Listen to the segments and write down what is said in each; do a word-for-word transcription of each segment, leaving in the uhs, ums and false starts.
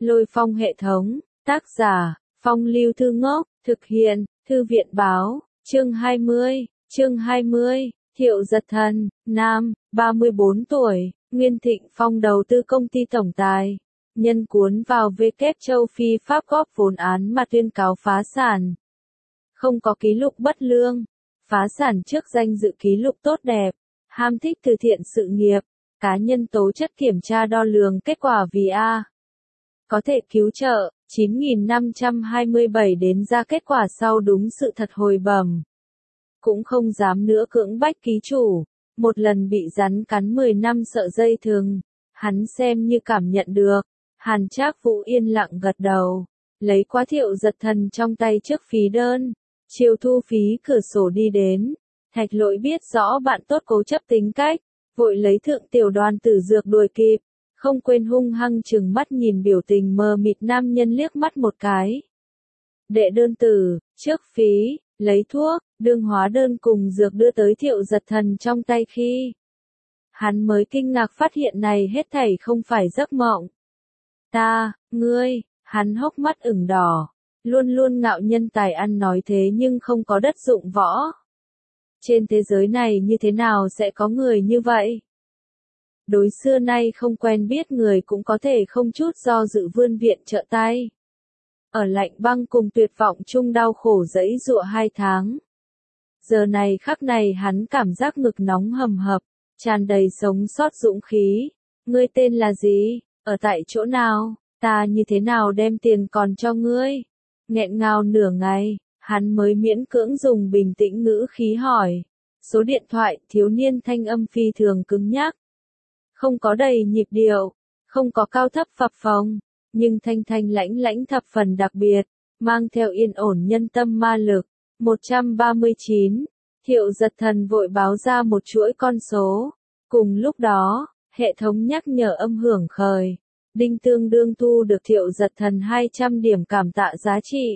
Lôi Phong hệ thống, tác giả, Phong Lưu Thư Ngốc, thực hiện, Thư viện báo, chương hai mươi, chương hai mươi, Thiệu Giật Thần, nam, ba mươi bốn tuổi, Nguyên Thịnh Phong đầu tư công ty tổng tài. Nhân cuốn vào W châu Phi Pháp góp vốn án mà tuyên cáo phá sản. Không có ký lục bất lương, phá sản trước danh dự ký lục tốt đẹp, ham thích từ thiện sự nghiệp, cá nhân tố chất kiểm tra đo lường kết quả vì A. Có thể cứu trợ, chín nghìn năm trăm hai mươi bảy đến ra kết quả sau đúng sự thật hồi bẩm. Cũng không dám nữa cưỡng bách ký chủ, một lần bị rắn cắn mười năm sợ dây thừng, hắn xem như cảm nhận được. Hàn Trác Vũ yên lặng gật đầu, lấy quá Thiệu Giật Thần trong tay trước phí đơn, chiều thu phí cửa sổ đi đến. Thạch Lỗi biết rõ bạn tốt cố chấp tính cách, vội lấy thượng tiểu đoàn tử dược đuổi kịp, không quên hung hăng trừng mắt nhìn biểu tình mờ mịt nam nhân liếc mắt một cái. Đệ đơn tử, trước phí, lấy thuốc, đương hóa đơn cùng dược đưa tới Thiệu Giật Thần trong tay khi. Hắn mới kinh ngạc phát hiện này hết thảy không phải giấc mộng. Ta, ngươi, hắn hốc mắt ửng đỏ, luôn luôn ngạo nhân tài ăn nói thế nhưng không có đất dụng võ. Trên thế giới này như thế nào sẽ có người như vậy? Đối xưa nay không quen biết người cũng có thể không chút do dự vươn viện trợ tay. Ở lạnh băng cùng tuyệt vọng chung đau khổ dẫy dụa hai tháng. Giờ này khắc này hắn cảm giác ngực nóng hầm hập, tràn đầy sống sót dũng khí. Ngươi tên là gì? Ở tại chỗ nào? Ta như thế nào đem tiền còn cho ngươi? Nghẹn ngào nửa ngày, hắn mới miễn cưỡng dùng bình tĩnh ngữ khí hỏi. Số điện thoại, thiếu niên thanh âm phi thường cứng nhắc. Không có đầy nhịp điệu, không có cao thấp phập phồng, nhưng thanh thanh lãnh lãnh thập phần đặc biệt, mang theo yên ổn nhân tâm ma lực. một trăm ba mươi chín, Thiệu Giật Thần vội báo ra một chuỗi con số. Cùng lúc đó, hệ thống nhắc nhở âm hưởng khởi. Đinh tương đương thu được Thiệu Giật Thần hai trăm điểm cảm tạ giá trị.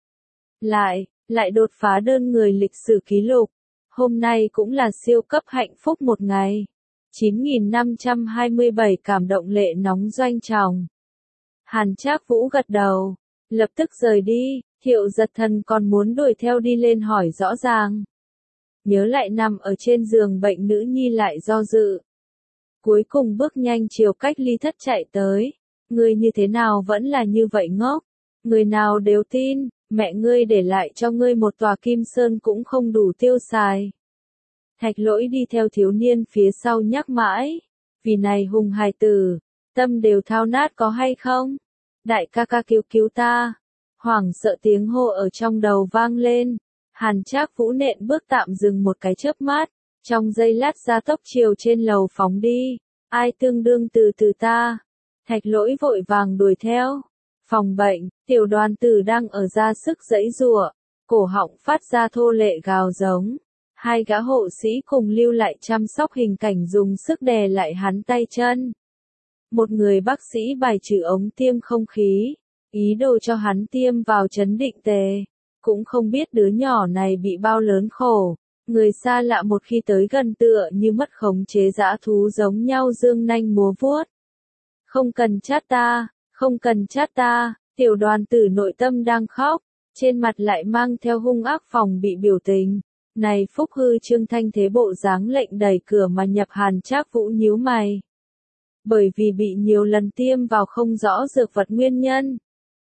Lại, lại đột phá đơn người lịch sử ký lục. Hôm nay cũng là siêu cấp hạnh phúc một ngày. chín nghìn năm trăm hai mươi bảy cảm động lệ nóng doanh tròng. Hàn Trác Vũ gật đầu, lập tức rời đi. Thiệu Giật Thần còn muốn đuổi theo đi lên hỏi rõ ràng. Nhớ lại nằm ở trên giường bệnh nữ nhi lại do dự. Cuối cùng bước nhanh chiều cách ly thất chạy tới. Ngươi như thế nào vẫn là như vậy ngốc. Người nào đều tin, mẹ ngươi để lại cho ngươi một tòa kim sơn cũng không đủ tiêu xài. Thạch Lỗi đi theo thiếu niên phía sau nhắc mãi. Vì này hùng hài tử, tâm đều thao nát có hay không? Đại ca ca cứu cứu ta. Hoảng sợ tiếng hô ở trong đầu vang lên. Hàn Trác Vũ nện bước tạm dừng một cái chớp mắt. Trong giây lát ra tốc chiều trên lầu phóng đi. Ai tương đương từ từ ta? Thạch Lỗi vội vàng đuổi theo. Phòng bệnh, tiểu đoàn tử đang ở ra sức giãy giụa, cổ họng phát ra thô lệ gào giống. Hai gã hộ sĩ cùng lưu lại chăm sóc hình cảnh dùng sức đè lại hắn tay chân. Một người bác sĩ bài trừ ống tiêm không khí, ý đồ cho hắn tiêm vào chấn định tề. Cũng không biết đứa nhỏ này bị bao lớn khổ. Người xa lạ một khi tới gần tựa như mất khống chế dã thú giống nhau dương nanh múa vuốt. Không cần chát ta, không cần chát ta, tiểu đoàn tử nội tâm đang khóc, trên mặt lại mang theo hung ác phòng bị biểu tình. Này phúc hư trương thanh thế bộ dáng lệnh đẩy cửa mà nhập. Hàn Trác Vũ nhíu mày. Bởi vì bị nhiều lần tiêm vào không rõ dược vật nguyên nhân.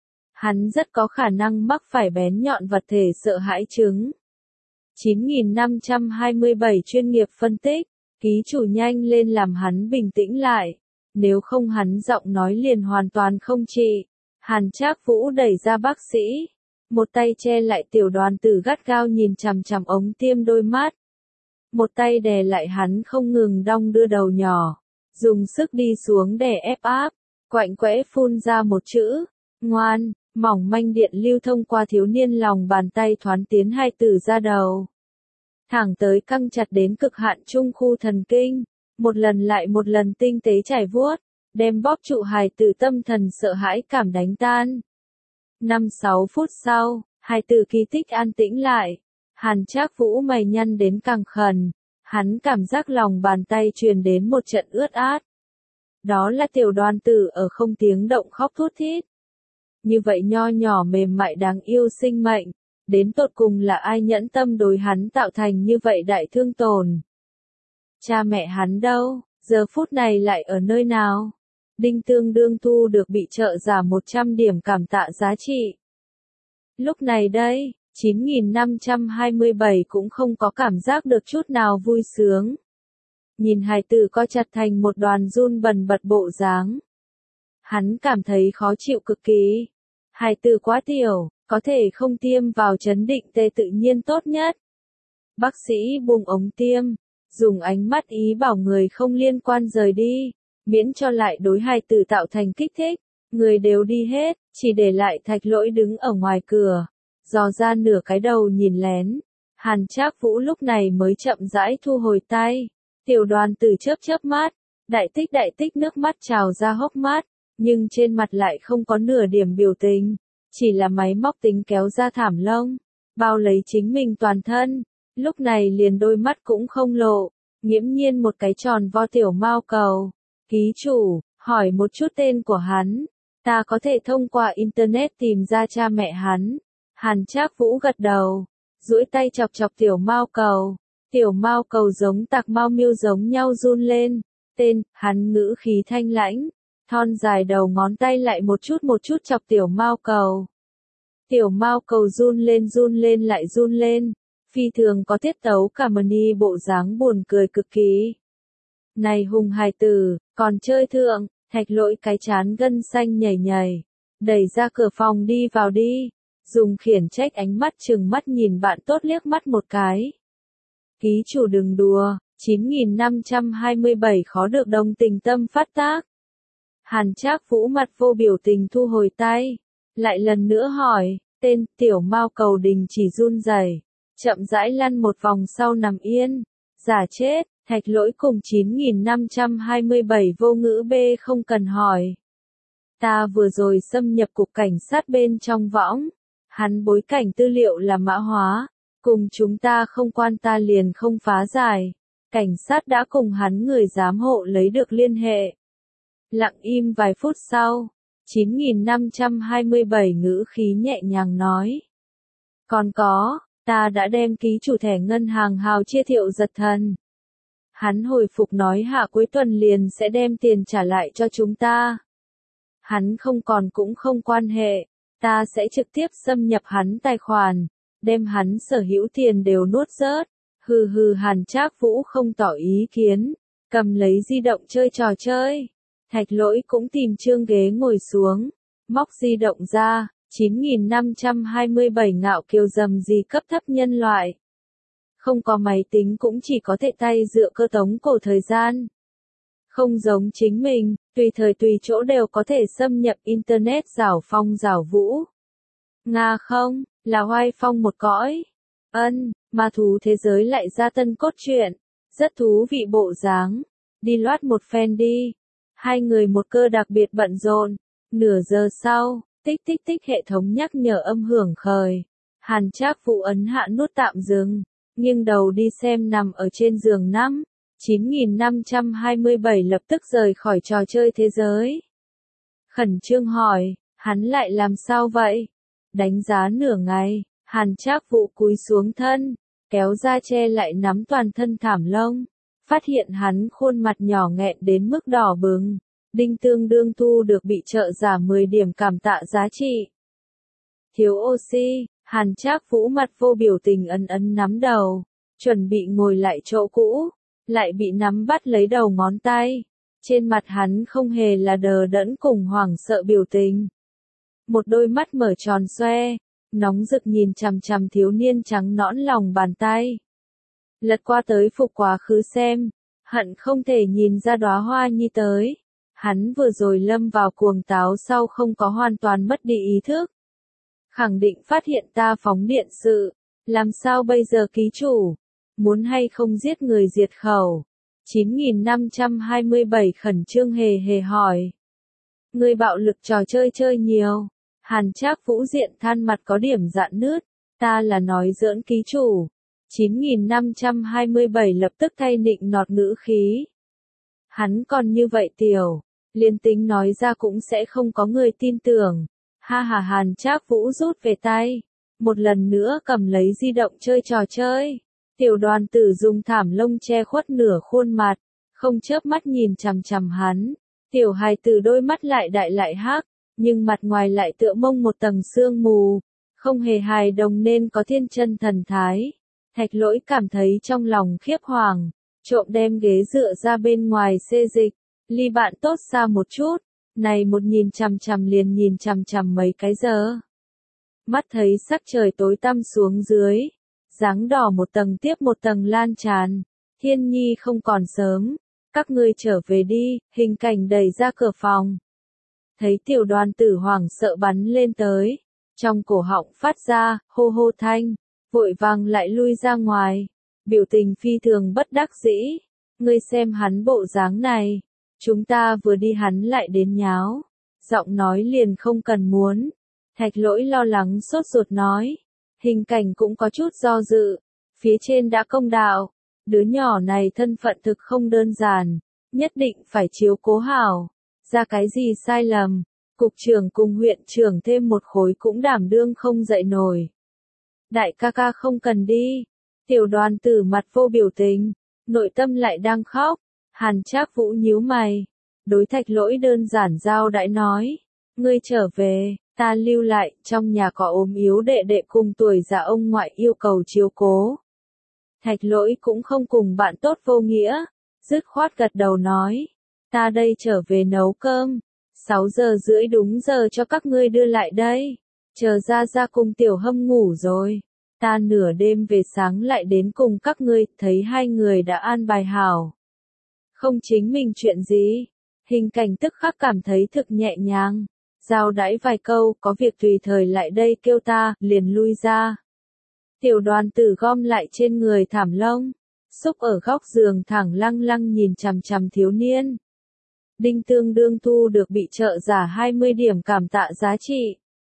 Hắn rất có khả năng mắc phải bén nhọn vật thể sợ hãi chứng. chín nghìn năm trăm hai mươi bảy chuyên nghiệp phân tích, ký chủ nhanh lên làm hắn bình tĩnh lại. Nếu không hắn giọng nói liền hoàn toàn không trị. Hàn Trác Vũ đẩy ra bác sĩ. Một tay che lại tiểu đoàn tử gắt gao nhìn chằm chằm ống tiêm đôi mắt. Một tay đè lại hắn không ngừng đong đưa đầu nhỏ. Dùng sức đi xuống đè ép áp. Quạnh quẽ phun ra một chữ. Ngoan. Mỏng manh điện lưu thông qua thiếu niên lòng bàn tay thoán tiến hai từ ra đầu. Thẳng tới căng chặt đến cực hạn trung khu thần kinh. Một lần lại một lần tinh tế trải vuốt. Đem bóp trụ hài tử tâm thần sợ hãi cảm đánh tan. Năm sáu phút sau, hài tử kỳ tích an tĩnh lại. Hàn Trác Vũ mày nhăn đến càng khẩn. Hắn cảm giác lòng bàn tay truyền đến một trận ướt át. Đó là tiểu đoàn tử ở không tiếng động khóc thút thít. Như vậy nho nhỏ mềm mại đáng yêu sinh mệnh, đến tột cùng là ai nhẫn tâm đối hắn tạo thành như vậy đại thương tổn. Cha mẹ hắn đâu, giờ phút này lại ở nơi nào? Đinh Tương Đương thu được bị trợ giả một trăm điểm cảm tạ giá trị. Lúc này đây, chín nghìn năm trăm hai mươi bảy cũng không có cảm giác được chút nào vui sướng. Nhìn hài tử co chặt thành một đoàn run bần bật bộ dáng. Hắn cảm thấy khó chịu cực kỳ. Hài tử quá tiểu, có thể không tiêm vào chấn định tê tự nhiên tốt nhất. Bác sĩ buông ống tiêm, dùng ánh mắt ý bảo người không liên quan rời đi, miễn cho lại đối hài tử tạo thành kích thích. Người đều đi hết, chỉ để lại Thạch Lỗi đứng ở ngoài cửa, dò ra nửa cái đầu nhìn lén. Hàn Trác Vũ lúc này mới chậm rãi thu hồi tay. Tiểu đoàn tử chớp chớp mắt, đại tích đại tích nước mắt trào ra hốc mắt, nhưng trên mặt lại không có nửa điểm biểu tình, chỉ là máy móc tính kéo ra thảm lông, bao lấy chính mình toàn thân, lúc này liền đôi mắt cũng không lộ, nghiễm nhiên một cái tròn vo tiểu mao cầu. Ký chủ, hỏi một chút tên của hắn, ta có thể thông qua internet tìm ra cha mẹ hắn. Hàn Trác Vũ gật đầu, duỗi tay chọc chọc tiểu mao cầu. Tiểu mao cầu giống tạc mao miêu giống nhau run lên, tên, hắn ngữ khí thanh lãnh, thon dài đầu ngón tay lại một chút một chút chọc tiểu mao cầu. Tiểu mao cầu run lên run lên lại run lên, phi thường có tiết tấu cả mani bộ dáng buồn cười cực kỳ. Này hùng hài tử, còn chơi thượng, Thạch Lỗi cái chán gân xanh nhảy nhảy, đẩy ra cửa phòng đi vào đi, dùng khiển trách ánh mắt trừng mắt nhìn bạn tốt liếc mắt một cái. Ký chủ đừng đùa, chín nghìn năm trăm hai mươi bảy khó được đồng tình tâm phát tác. Hàn Trác Vũ mặt vô biểu tình thu hồi tay, lại lần nữa hỏi, tên, tiểu mao cầu đình chỉ run rẩy, chậm rãi lăn một vòng sau nằm yên, giả chết. Thạch Lỗi cùng chín nghìn năm trăm hai mươi bảy vô ngữ B không cần hỏi. Ta vừa rồi xâm nhập cục cảnh sát bên trong võng, hắn bối cảnh tư liệu là mã hóa. Cùng chúng ta không quan ta liền không phá giải. Cảnh sát đã cùng hắn người giám hộ lấy được liên hệ. Lặng im vài phút sau, chín nghìn năm trăm hai mươi bảy ngữ khí nhẹ nhàng nói. Còn có, ta đã đem ký chủ thẻ ngân hàng Hào Chia Thiệu Giật Thần. Hắn hồi phục nói hạ cuối tuần liền sẽ đem tiền trả lại cho chúng ta. Hắn không còn cũng không quan hệ, ta sẽ trực tiếp xâm nhập hắn tài khoản. Đem hắn sở hữu tiền đều nuốt rớt. Hừ hừ. Hàn Trác Vũ không tỏ ý kiến, cầm lấy di động chơi trò chơi. Thạch Lỗi cũng tìm trương ghế ngồi xuống, móc di động ra, chín nghìn năm trăm hai mươi bảy ngạo kiều dầm gì cấp thấp nhân loại. Không có máy tính cũng chỉ có thể tay dựa cơ tống cổ thời gian. Không giống chính mình, tùy thời tùy chỗ đều có thể xâm nhập internet giảo phong giảo vũ. Nga không, là oai phong một cõi. Ân, ma thú thế giới lại ra tân cốt truyện, rất thú vị bộ dáng. Đi loát một phen đi. Hai người một cơ đặc biệt bận rộn. Nửa giờ sau, tích tích tích hệ thống nhắc nhở âm hưởng khởi. Hàn Trác Vũ ấn hạ nút tạm dừng, nghiêng đầu đi xem nằm ở trên giường năm. chín nghìn năm trăm hai mươi bảy lập tức rời khỏi trò chơi thế giới. Khẩn trương hỏi, hắn lại làm sao vậy? Đánh giá nửa ngày, Hàn Trác Vũ cúi xuống thân, kéo ra che lại nắm toàn thân thảm lông, phát hiện hắn khuôn mặt nhỏ nghẹn đến mức đỏ bừng. Đinh Tương Đương thu được bị trợ giả mười điểm cảm tạ giá trị. Thiếu oxy, Hàn Trác Vũ mặt vô biểu tình ấn ấn nắm đầu, chuẩn bị ngồi lại chỗ cũ, lại bị nắm bắt lấy đầu ngón tay. Trên mặt hắn không hề là đờ đẫn cùng hoảng sợ biểu tình. Một đôi mắt mở tròn xoe, nóng rực nhìn chằm chằm thiếu niên trắng nõn lòng bàn tay. Lật qua tới phục quá khứ xem, hận không thể nhìn ra đóa hoa nhi tới. Hắn vừa rồi lâm vào cuồng táo sau không có hoàn toàn mất đi ý thức. Khẳng định phát hiện ta phóng điện sự, làm sao bây giờ ký chủ? Muốn hay không giết người diệt khẩu? chín nghìn năm trăm hai mươi bảy khẩn trương hề hề hỏi. Người bạo lực trò chơi chơi nhiều. Hàn Trác Vũ diện than mặt có điểm rạn nứt. Ta là nói giỡn ký chủ. chín nghìn năm trăm hai mươi bảy lập tức thay nịnh nọt ngữ khí. Hắn còn như vậy tiểu. Liên tính nói ra cũng sẽ không có người tin tưởng. Ha ha, Hàn Trác Vũ rút về tay. Một lần nữa cầm lấy di động chơi trò chơi. Tiểu Đoàn Tử dùng thảm lông che khuất nửa khuôn mặt, không chớp mắt nhìn chằm chằm hắn. Tiểu hài tử đôi mắt lại đại lại hắc, nhưng mặt ngoài lại tựa mông một tầng sương mù, không hề hài đồng nên có thiên chân thần thái. Thạch Lỗi cảm thấy trong lòng khiếp hoàng, trộm đem ghế dựa ra bên ngoài xê dịch, ly bạn tốt xa một chút, này một nhìn chằm chằm liền nhìn chằm chằm mấy cái giờ. Mắt thấy sắc trời tối tăm xuống dưới, dáng đỏ một tầng tiếp một tầng lan tràn, Thiên Nhi không còn sớm, các ngươi trở về đi, Hình Cảnh đẩy ra cửa phòng. Thấy Tiểu Đoàn Tử hoảng sợ bắn lên tới, trong cổ họng phát ra, hô hô thanh, vội vàng lại lui ra ngoài, biểu tình phi thường bất đắc dĩ, ngươi xem hắn bộ dáng này, chúng ta vừa đi hắn lại đến nháo, giọng nói liền không cần muốn. Thạch Lỗi lo lắng sốt ruột nói, Hình Cảnh cũng có chút do dự, phía trên đã công đạo, đứa nhỏ này thân phận thực không đơn giản, nhất định phải chiếu cố hảo, ra cái gì sai lầm, cục trưởng cùng huyện trưởng thêm một khối cũng đảm đương không dậy nổi. Đại ca ca không cần đi, Tiểu Đoàn Tử mặt vô biểu tình, nội tâm lại đang khóc, Hàn Trác Vũ nhíu mày, đối Thạch Lỗi đơn giản giao đãi nói, ngươi trở về, ta lưu lại, trong nhà có ốm yếu đệ đệ cùng tuổi già ông ngoại yêu cầu chiếu cố. Thạch Lỗi cũng không cùng bạn tốt vô nghĩa, dứt khoát gật đầu nói, ta đây trở về nấu cơm, sáu giờ rưỡi đúng giờ cho các ngươi đưa lại đây, chờ ra ra cùng Tiểu Hâm ngủ rồi, ta nửa đêm về sáng lại đến cùng các ngươi, thấy hai người đã an bài hảo. Không chính mình chuyện gì, Hình Cảnh tức khắc cảm thấy thực nhẹ nhàng, giao đãi vài câu, có việc tùy thời lại đây kêu ta, liền lui ra. Tiểu Đoàn Tử gom lại trên người thảm lông, xúc ở góc giường thẳng lăng lăng nhìn chằm chằm thiếu niên. Đinh tương đương thu được bị trợ giả hai mươi điểm cảm tạ giá trị.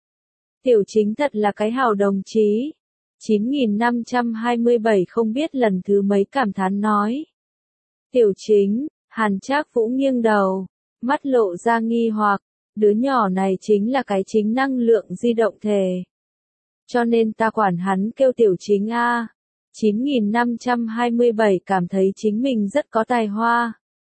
Tiểu Chính thật là cái hào đồng chí. chín nghìn năm trăm hai mươi bảy không biết lần thứ mấy cảm thán nói. Tiểu Chính, Hàn Trác Vũ nghiêng đầu, mắt lộ ra nghi hoặc, đứa nhỏ này chính là cái chính năng lượng di động thể. Cho nên ta quản hắn kêu Tiểu Chính a. chín nghìn năm trăm hai mươi bảy cảm thấy chính mình rất có tài hoa.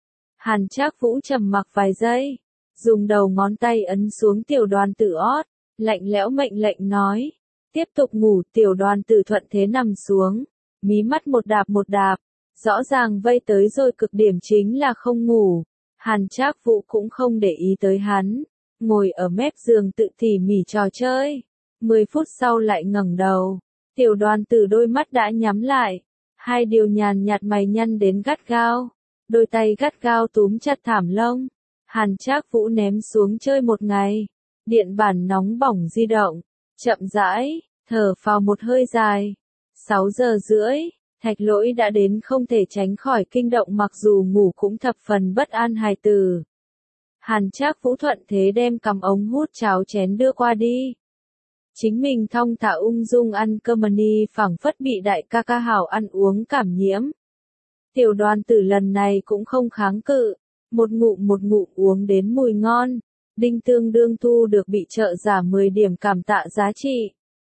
Hàn Trác Vũ trầm mặc vài giây, dùng đầu ngón tay ấn xuống Tiểu Đoàn Tử ót, lạnh lẽo mệnh lệnh nói, tiếp tục ngủ. Tiểu Đoàn Tử thuận thế nằm xuống, mí mắt một đạp một đạp, rõ ràng vây tới rồi cực điểm chính là không ngủ. Hàn Trác Vũ cũng không để ý tới hắn, ngồi ở mép giường tự tỉ mỉ trò chơi. Mười phút sau lại ngẩng đầu, Tiểu Đoàn Tử đôi mắt đã nhắm lại, hai điều nhàn nhạt mày nhăn đến gắt gao, đôi tay gắt gao túm chặt thảm lông. Hàn Trác Vũ ném xuống chơi một ngày, điện bản nóng bỏng di động, chậm rãi, thở phào một hơi dài. sáu giờ rưỡi, Thạch Lỗi đã đến, không thể tránh khỏi kinh động, mặc dù ngủ cũng thập phần bất an hài tử. Hàn Trác Vũ thuận thế đem cầm ống hút cháo chén đưa qua đi. Chính mình thong thả ung dung ăn cơm mani, phảng phất bị đại ca ca hảo ăn uống cảm nhiễm. Tiểu Đoàn Tử lần này cũng không kháng cự, một ngụm một ngụm uống đến mùi ngon. Đinh tương đương thu được bị trợ giả mười điểm cảm tạ giá trị.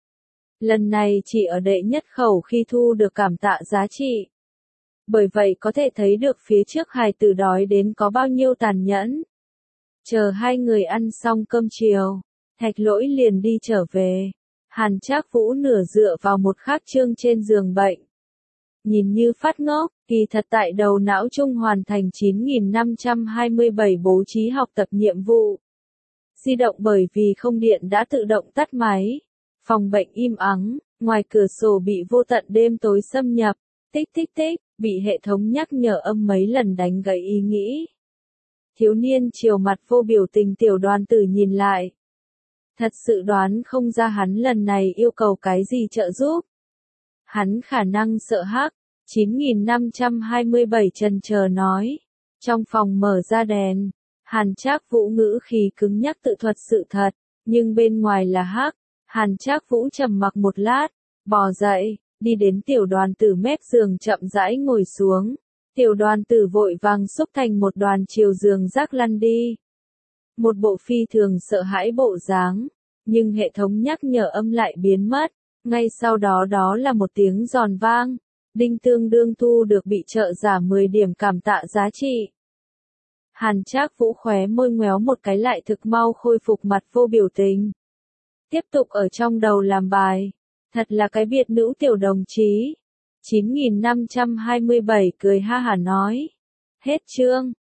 Lần này chỉ ở đệ nhất khẩu khi thu được cảm tạ giá trị. Bởi vậy có thể thấy được phía trước hài tử đói đến có bao nhiêu tàn nhẫn. Chờ hai người ăn xong cơm chiều, Thạch Lỗi liền đi trở về. Hàn Trác Vũ nửa dựa vào một khác chương trên giường bệnh. Nhìn như phát ngốc, kỳ thật tại đầu não chung hoàn thành chín nghìn năm trăm hai mươi bảy bố trí học tập nhiệm vụ. Di động bởi vì không điện đã tự động tắt máy. Phòng bệnh im ắng, ngoài cửa sổ bị vô tận đêm tối xâm nhập. Tích tích tích, bị hệ thống nhắc nhở âm mấy lần đánh gãy ý nghĩ. Thiếu niên chiều mặt vô biểu tình. Tiểu Đoàn Tử nhìn lại. Thật sự đoán không ra hắn lần này yêu cầu cái gì trợ giúp. Hắn khả năng sợ hắc. chín nghìn năm trăm hai mươi bảy chần chờ nói. Trong phòng mở ra đèn. Hàn Trác Vũ ngữ khí cứng nhắc tự thuật sự thật, nhưng bên ngoài là hắc. Hàn Trác Vũ trầm mặc một lát, bò dậy, đi đến Tiểu Đoàn Tử mép giường chậm rãi ngồi xuống. Tiểu đoàn tử vội vàng xúc thành một đoàn chiều giường rác lăn đi. Một bộ phi thường sợ hãi bộ dáng, nhưng hệ thống nhắc nhở âm lại biến mất. Ngay sau đó đó là một tiếng giòn vang. Đinh tương đương thu được bị trợ giả mười điểm cảm tạ giá trị. Hàn Trác Vũ khóe môi ngoéo một cái lại thực mau khôi phục mặt vô biểu tình. Tiếp tục ở trong đầu làm bài. Thật là cái biệt nữ tiểu đồng chí. chín nghìn năm trăm hai mươi bảy cười ha hả nói. Hết chương.